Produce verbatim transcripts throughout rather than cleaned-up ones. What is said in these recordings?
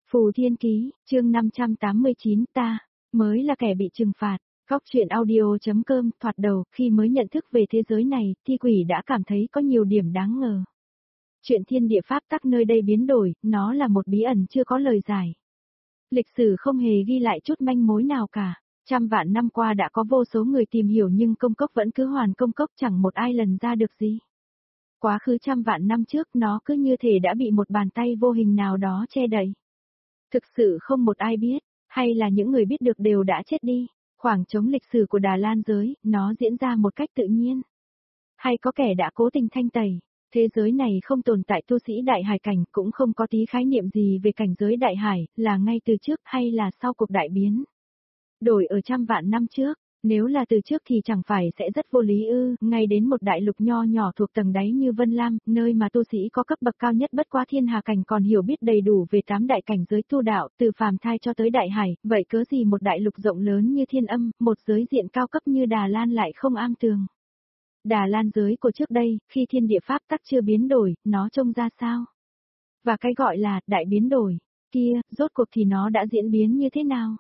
Phù Thiên Ký, chương năm trăm tám mươi chín ta, mới là kẻ bị trừng phạt. Góc truyện audio.com thoạt đầu khi mới nhận thức về thế giới này, Thi Quỷ đã cảm thấy có nhiều điểm đáng ngờ. Chuyện thiên địa pháp tắc nơi đây biến đổi, nó là một bí ẩn chưa có lời giải. Lịch sử không hề ghi lại chút manh mối nào cả. Trăm vạn năm qua đã có vô số người tìm hiểu nhưng công cốc vẫn cứ hoàn công cốc, chẳng một ai lần ra được gì. Quá khứ trăm vạn năm trước nó cứ như thể đã bị một bàn tay vô hình nào đó che đậy. Thực sự không một ai biết, hay là những người biết được đều đã chết đi. Khoảng trống lịch sử của Đà Lan giới, nó diễn ra một cách tự nhiên. Hay có kẻ đã cố tình thanh tẩy. Thế giới này không tồn tại tu sĩ đại hải cảnh, cũng không có tí khái niệm gì về cảnh giới đại hải, là ngay từ trước hay là sau cuộc đại biến. Đổi ở trăm vạn năm trước, nếu là từ trước thì chẳng phải sẽ rất vô lý ư, ngay đến một đại lục nho nhỏ thuộc tầng đáy như Vân Lam, nơi mà tu sĩ có cấp bậc cao nhất bất quá thiên hà cảnh còn hiểu biết đầy đủ về tám đại cảnh giới tu đạo, từ phàm thai cho tới đại hải, vậy cớ gì một đại lục rộng lớn như Thiên Âm, một giới diện cao cấp như Đà Lan lại không am tường. Đà Lan giới của trước đây, khi thiên địa pháp tắc chưa biến đổi, nó trông ra sao? Và cái gọi là đại biến đổi kia, rốt cuộc thì nó đã diễn biến như thế nào?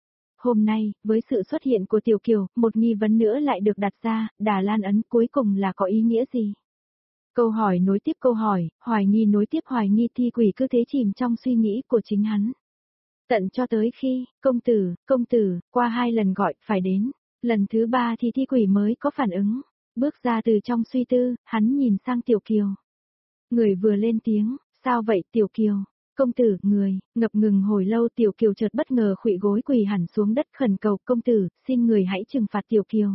Hôm nay, với sự xuất hiện của Tiểu Kiều, một nghi vấn nữa lại được đặt ra, Đà Lan ấn cuối cùng là có ý nghĩa gì? Câu hỏi nối tiếp câu hỏi, hoài nghi nối tiếp hoài nghi, Thi Quỷ cứ thế chìm trong suy nghĩ của chính hắn. Tận cho tới khi, công tử, công tử, qua hai lần gọi, phải đến, lần thứ ba thì Thi Quỷ mới có phản ứng. Bước ra từ trong suy tư, hắn nhìn sang Tiểu Kiều. Người vừa lên tiếng, sao vậy Tiểu Kiều? Công tử, người, ngập ngừng hồi lâu Tiểu Kiều chợt bất ngờ khuỵu gối quỳ hẳn xuống đất khẩn cầu, công tử, xin người hãy trừng phạt Tiểu Kiều.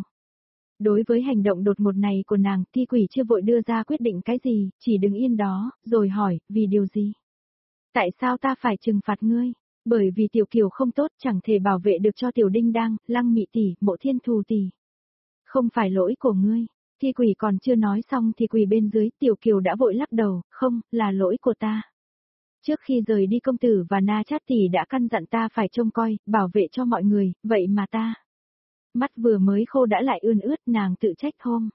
Đối với hành động đột ngột này của nàng, Thi Quỷ chưa vội đưa ra quyết định cái gì, chỉ đứng yên đó, rồi hỏi, vì điều gì? Tại sao ta phải trừng phạt ngươi? Bởi vì Tiểu Kiều không tốt, chẳng thể bảo vệ được cho Tiểu Đinh Đang, Lăng Mị tỷ, Mộ Thiên Thù tỷ. Không phải lỗi của ngươi. Thi Quỷ còn chưa nói xong thì quỳ bên dưới, Tiểu Kiều đã vội lắc đầu, không, là lỗi của ta. Trước khi rời đi công tử và Na Chát tỷ đã căn dặn ta phải trông coi, bảo vệ cho mọi người, vậy mà ta. Mắt vừa mới khô đã lại ươn ướt, nàng tự trách hôm.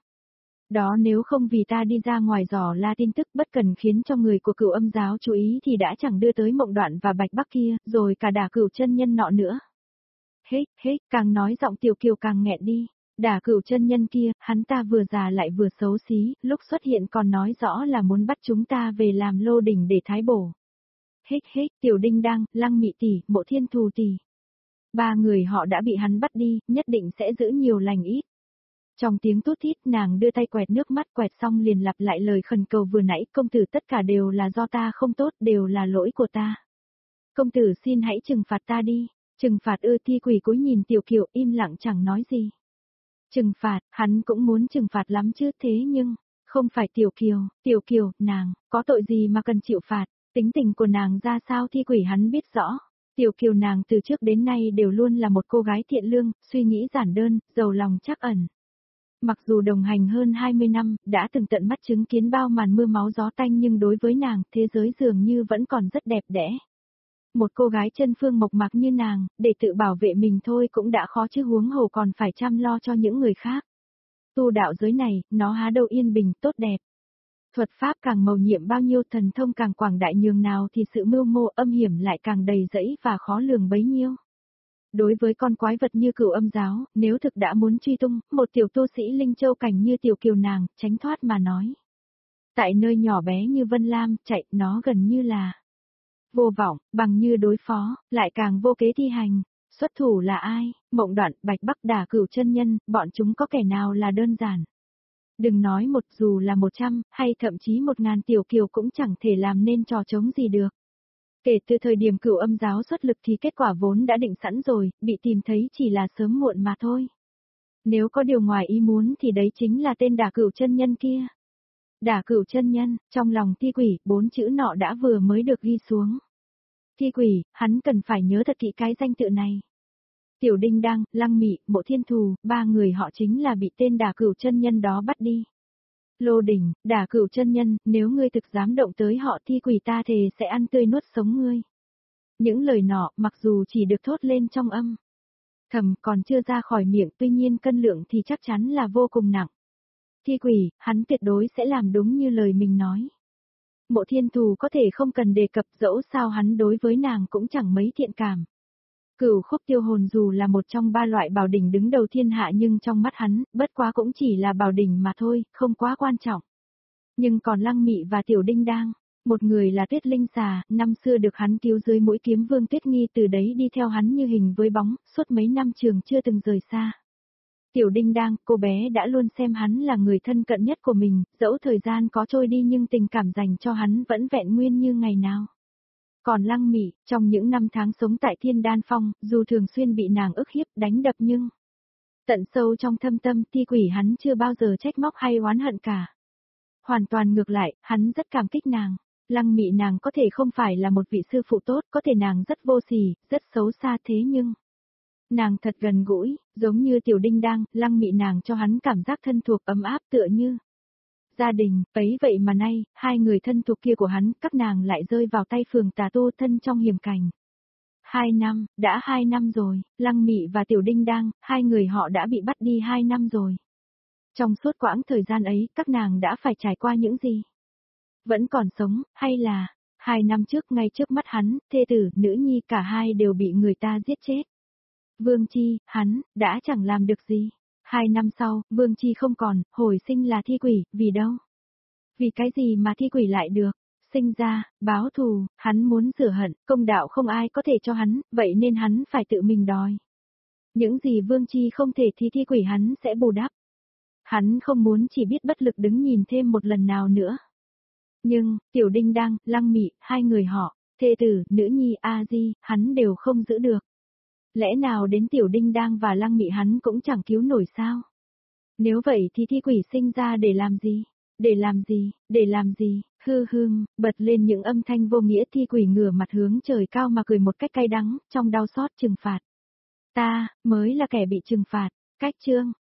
Đó nếu không vì ta đi ra ngoài dò la tin tức bất cần khiến cho người của Cửu Âm giáo chú ý thì đã chẳng đưa tới Mộng Đoạn và Bạch Bắc kia, rồi cả Đả Cửu chân nhân nọ nữa. Hết, hết, càng nói giọng Tiểu Kiều càng nghẹn đi. Đả Cửu chân nhân kia, hắn ta vừa già lại vừa xấu xí, lúc xuất hiện còn nói rõ là muốn bắt chúng ta về làm lô đỉnh để thái bổ. Hết hết, Tiểu Đinh Đang, Lăng Mị tỷ, Mộ Thiên Thù tỷ. Ba người họ đã bị hắn bắt đi, nhất định sẽ giữ nhiều lành ít. Trong tiếng tút thít, nàng đưa tay quẹt nước mắt, quẹt xong liền lặp lại lời khẩn cầu vừa nãy, công tử, tất cả đều là do ta không tốt, đều là lỗi của ta. Công tử xin hãy trừng phạt ta đi. Trừng phạt ư? Thi Quỷ cúi nhìn Tiểu Kiều im lặng chẳng nói gì. Trừng phạt, hắn cũng muốn trừng phạt lắm chứ, thế nhưng, không phải Tiểu Kiều, Tiểu Kiều, nàng, có tội gì mà cần chịu phạt, tính tình của nàng ra sao Thi Quỷ hắn biết rõ. Tiểu Kiều nàng từ trước đến nay đều luôn là một cô gái thiện lương, suy nghĩ giản đơn, giàu lòng trắc ẩn. Mặc dù đồng hành hơn hai mươi năm, đã từng tận mắt chứng kiến bao màn mưa máu gió tanh nhưng đối với nàng, thế giới dường như vẫn còn rất đẹp đẽ. Một cô gái chân phương mộc mạc như nàng, để tự bảo vệ mình thôi cũng đã khó chứ huống hồ còn phải chăm lo cho những người khác. Tu đạo giới này, nó há đâu yên bình, tốt đẹp. Thuật pháp càng mầu nhiệm bao nhiêu, thần thông càng quảng đại nhường nào thì sự mưu mô âm hiểm lại càng đầy rẫy và khó lường bấy nhiêu. Đối với con quái vật như Cửu Âm giáo, nếu thực đã muốn truy tung, một tiểu tu sĩ Linh Châu cảnh như Tiểu Kiều nàng, tránh thoát mà nói. Tại nơi nhỏ bé như Vân Lam, chạy, nó gần như là vô vọng, bằng như đối phó, lại càng vô kế thi hành. Xuất thủ là ai? Mộng Đoạn, Bạch Bắc, Đả Cửu chân nhân, bọn chúng có kẻ nào là đơn giản. Đừng nói một, dù là một trăm, hay thậm chí một ngàn Tiểu Kiều cũng chẳng thể làm nên trò trống gì được. Kể từ thời điểm Cửu Âm giáo xuất lực thì kết quả vốn đã định sẵn rồi, bị tìm thấy chỉ là sớm muộn mà thôi. Nếu có điều ngoài ý muốn thì đấy chính là tên Đả Cửu chân nhân kia. Đả Cửu chân nhân, trong lòng Thi Quỷ, bốn chữ nọ đã vừa mới được ghi xuống. Thi Quỷ, hắn cần phải nhớ thật kỹ cái danh tự này. Tiểu Đinh Đang, Lăng Mị, Mộ Thiên Thù, ba người họ chính là bị tên Đả Cửu chân nhân đó bắt đi. Lô đỉnh, Đả Cửu chân nhân, nếu ngươi thực dám động tới họ Thi Quỷ ta thề sẽ ăn tươi nuốt sống ngươi. Những lời nọ, mặc dù chỉ được thốt lên trong âm thầm còn chưa ra khỏi miệng, tuy nhiên cân lượng thì chắc chắn là vô cùng nặng. Thi Quỷ, hắn tuyệt đối sẽ làm đúng như lời mình nói. Mộ Thiên Thù có thể không cần đề cập, dẫu sao hắn đối với nàng cũng chẳng mấy thiện cảm. Cửu khúc tiêu hồn dù là một trong ba loại bảo đỉnh đứng đầu thiên hạ nhưng trong mắt hắn, bất quá cũng chỉ là bảo đỉnh mà thôi, không quá quan trọng. Nhưng còn Lăng Mị và Tiểu Đinh Đang, một người là Tuyết Linh Xà, năm xưa được hắn cứu dưới mũi kiếm Vương Tuyết Nghi, từ đấy đi theo hắn như hình với bóng, suốt mấy năm trường chưa từng rời xa. Tiểu Đinh Đang, cô bé đã luôn xem hắn là người thân cận nhất của mình, dẫu thời gian có trôi đi nhưng tình cảm dành cho hắn vẫn vẹn nguyên như ngày nào. Còn Lăng Mị, trong những năm tháng sống tại Thiên Đan Phong, dù thường xuyên bị nàng ức hiếp, đánh đập nhưng tận sâu trong thâm tâm Thi Quỷ hắn chưa bao giờ trách móc hay oán hận cả. Hoàn toàn ngược lại, hắn rất cảm kích nàng. Lăng Mị nàng có thể không phải là một vị sư phụ tốt, có thể nàng rất vô sỉ, rất xấu xa, thế nhưng nàng thật gần gũi, giống như Tiểu Đinh Đang, Lăng Mị nàng cho hắn cảm giác thân thuộc ấm áp tựa như gia đình, ấy vậy mà nay, hai người thân thuộc kia của hắn, các nàng lại rơi vào tay phường tà tu thân trong hiểm cảnh. Hai năm, đã hai năm rồi, Lăng Mị và Tiểu Đinh Đang, hai người họ đã bị bắt đi hai năm rồi. Trong suốt quãng thời gian ấy, các nàng đã phải trải qua những gì? Vẫn còn sống, hay là, hai năm trước ngay trước mắt hắn, thê tử, nữ nhi cả hai đều bị người ta giết chết. Vương Chi, hắn, đã chẳng làm được gì. Hai năm sau, Vương Chi không còn, hồi sinh là Thi Quỷ, vì đâu? Vì cái gì mà Thi Quỷ lại được? Sinh ra, báo thù, hắn muốn rửa hận, công đạo không ai có thể cho hắn, vậy nên hắn phải tự mình đòi. Những gì Vương Chi không thể thì Thi Quỷ hắn sẽ bù đắp. Hắn không muốn chỉ biết bất lực đứng nhìn thêm một lần nào nữa. Nhưng, Tiểu Đinh Đang, Lăng Mị, hai người họ, thê tử, nữ nhi, A Di, hắn đều không giữ được. Lẽ nào đến Tiểu Đinh Đang và Lăng Mị hắn cũng chẳng cứu nổi sao? Nếu vậy thì Thi Quỷ sinh ra để làm gì? Để làm gì? Để làm gì? Hư hương, bật lên những âm thanh vô nghĩa. Thi Quỷ ngửa mặt hướng trời cao mà cười một cách cay đắng, trong đau xót trừng phạt. Ta, mới là kẻ bị trừng phạt. Cách chương.